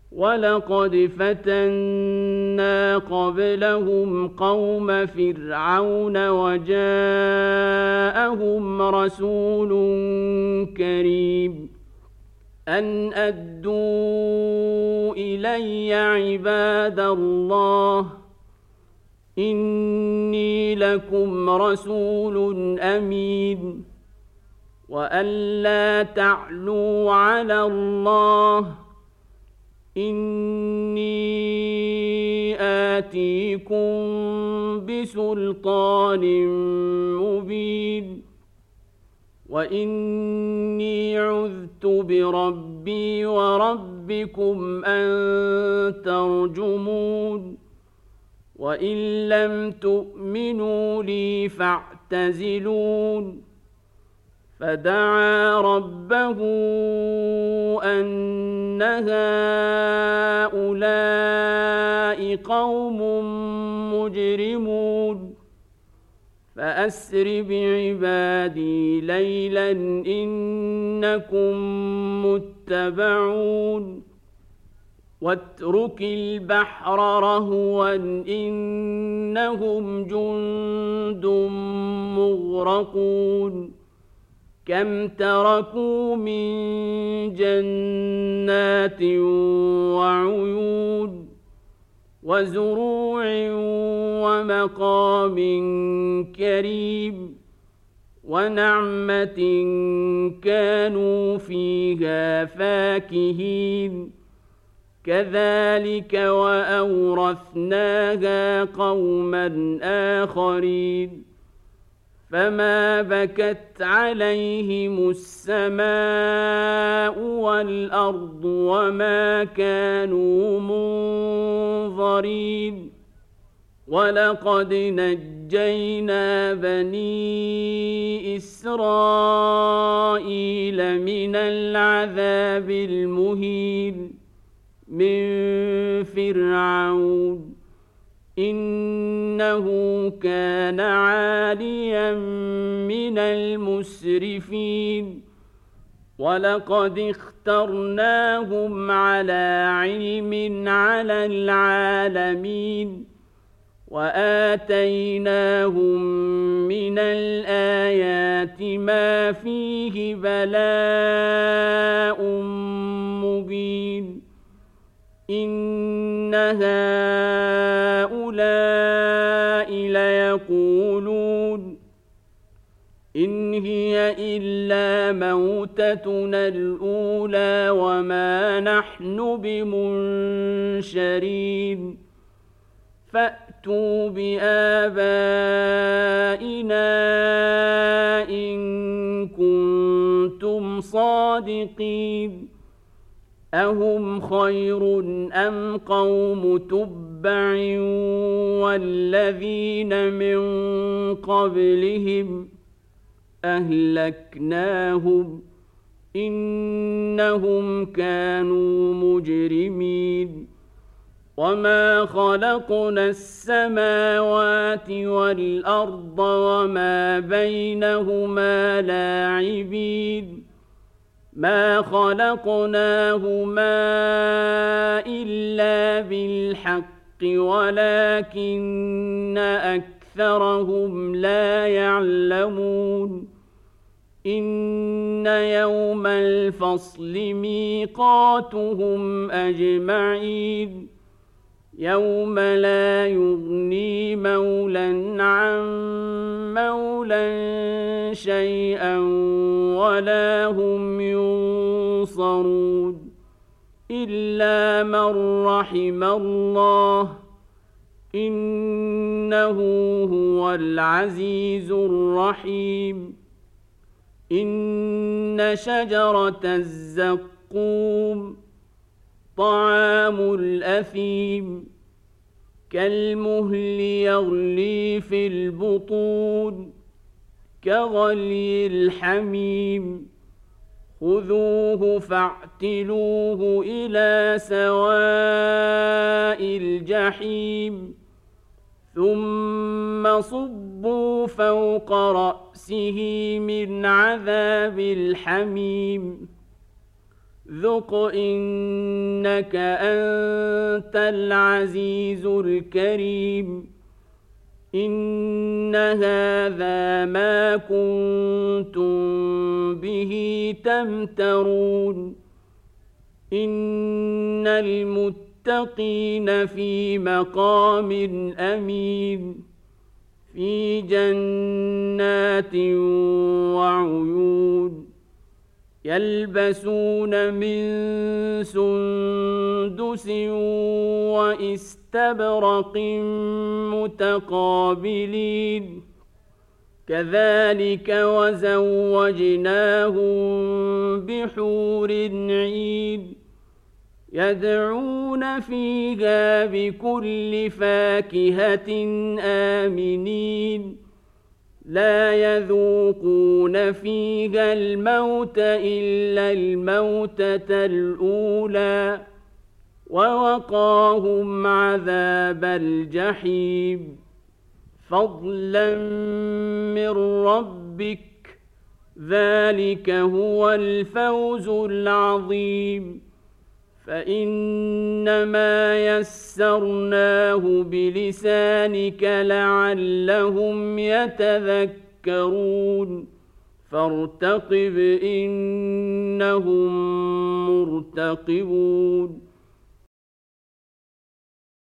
ولقد فتنا قبلهم قوم فرعون وجاءهم رسول كريم أن أدوا إلي عباد الله إني لكم رسول أمين وأن لا تعلوا على الله إني آتيكم بسلطان مبين وإني عذت بربي وربكم أن ترجمون وإن لم تؤمنوا لي فاعتزلون فدعا ربه أن هؤلاء قوم مجرمون فأسر بعبادي ليلا إنكم متبعون واترك البحر رهوا إنهم جند مغرقون كم تركوا من جنات وعيون وزروع ومقام كريم ونعمة كانوا فيها فاكهين كذلك وأورثناها قوما آخرين فما بكت عليهم السماء والأرض وما كانوا منظرين ولقد نجينا بني إسرائيل من العذاب المهين من فرعون إنه كان عاليا من المسرفين ولقد اخترناهم على علم على العالمين وآتيناهم من الآيات ما فيه بلاء مبين إن هؤلاء ليقولون إن هي إلا موتتنا الأولى وما نحن بمنشرين فأتوا بآبائنا إن كنتم صادقين أهم خير أم قوم تبع والذين من قبلهم أهلكناهم إنهم كانوا مجرمين وما خلقنا السماوات والأرض وما بينهما لاعبين ما خلقناهما إلا بالحق ولكن أكثرهم لا يعلمون إن يوم الفصل ميقاتهم أجمعين يوم لا يغني مولى عن مولى شيئا ولا هم ينصرون إلا من رحم الله إنه هو العزيز الرحيم إن شجرة الزقوم طعام الأثيم كالمهل يغلي في البطون كغلي الحميم خذوه فاعتلوه إلى سواء الجحيم ثم صبوا فوق رأسه من عذاب الحميم ذق إنك أنت العزيز الكريم إن هذا ما كنتم به تمترون إن المتقين في مقام أمين في جنات وعيون يلبسون من سندس واستبرق متقابلين كذلك وزوجناهم بحور عين يدعون فيها بكل فاكهة آمنين لا يذوقون فيها الموت إلا الموتة الأولى ووقاهم عذاب الجحيم فضلا من ربك ذلك هو الفوز العظيم فإنما يسرناه بلسانك لعلهم يتذكرون فارتقب إنهم مرتقبون